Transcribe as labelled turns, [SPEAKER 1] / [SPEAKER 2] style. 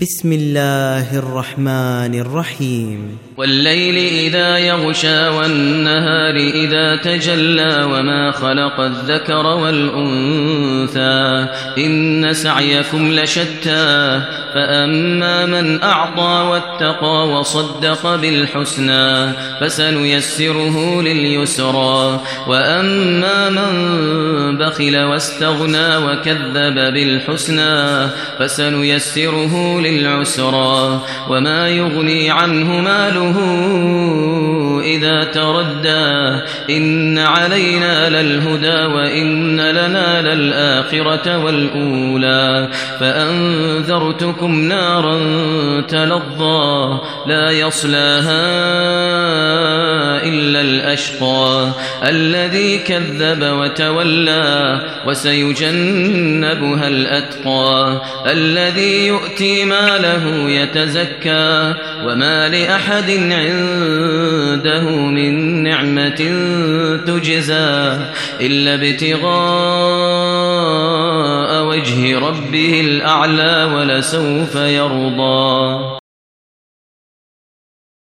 [SPEAKER 1] بسم الله الرحمن الرحيم
[SPEAKER 2] والليل إذا يغشى والنهار إذا تجلى وما خلق الذكر والأنثى إن سعيكم لشتى فأما من أعطى واتقى وصدق بالحسنى فسنيسره لليسرى وأما من بخل واستغنى وكذب بالحسنى فسنيسره للعسرى وما يغني عنه ماله إذا تردى إن علينا للهدى وإن لنا للآخرة والأولى فأنذرتكم نارا تلظى لا يصلاها إلا الأشقى الذي كذب وتولى وسيجنبها الأتقى الذي يؤتي ماله يتزكى وما لأحد عنده من نعمة تجزى إلا ابتغاء وجه ربه الأعلى ولسوف يرضى.